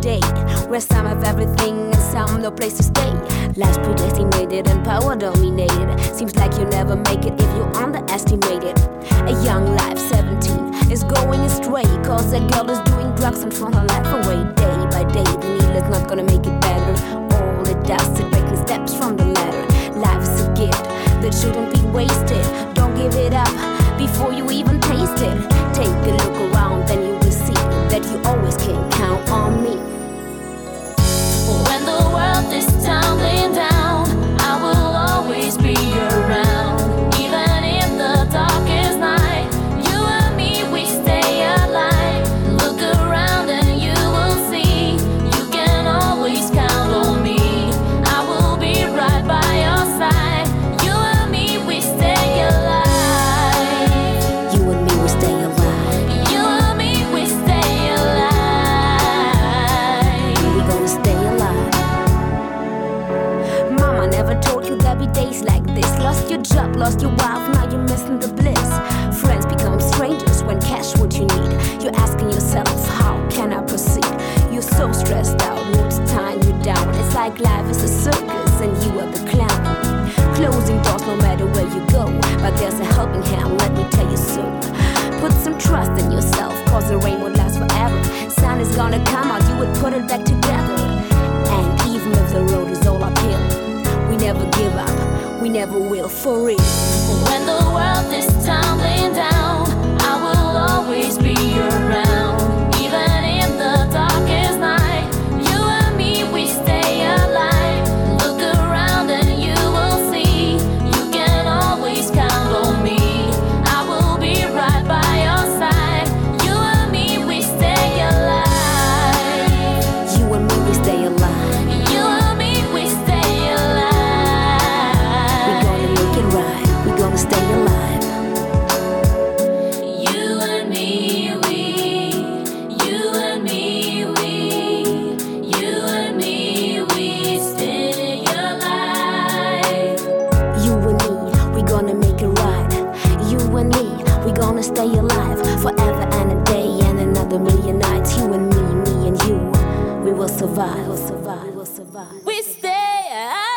day, where some have everything and some no place to stay. Life's predestinated and power dominated. Seems like you never make it if you underestimate it. A young life, 17, is going astray, cause that girl is doing drugs and throwing her life away. Day by day, the needle is not gonna make it better. All it does is breaking steps from the ladder. Life is a gift that shouldn't be wasted. Don't give it up before you even taste it. Take a look around, then you will see that you always can count on me. When the world is tumbling down, I will always be around. Even in the darkest night, you and me, we stay alive. Look around and you will see, you can always count on me. I will be right by your side. You and me, we stay alive. You and me, we stay alive. You and me, we stay alive. We gonna stay alive. Mama never told you there'd be days like this. Lost your job, lost your wife, now you're missing the bliss. Friends become strangers when cash what you need. You're asking yourself, how can I proceed? You're so stressed out, moods tying you down. It's like life is a circus and you are the clown. Closing doors no matter where you go, but there's a helping hand, let me tell you so. Put some trust in yourself, cause the rain won't last forever. Sun is gonna come out, you would put it back together. And even if the road is all uphill, we never give up, we never will, for real. When the world is tumbling down, I will always be around. Even in the darkest night, you and me, we stay alive. Look around and you will see, you can always count on me. I will be right by your side. You and me, we stay alive. You and me, we stay alive. You and me, we stay We alive. gonna make it right, we gonna stay alive. You and me, we. You and me, we. You and me, we stay alive. You and me, we gonna make it right. You and me, we gonna stay alive. Forever and a day and another million nights. You and me and you, we will survive. We stay alive.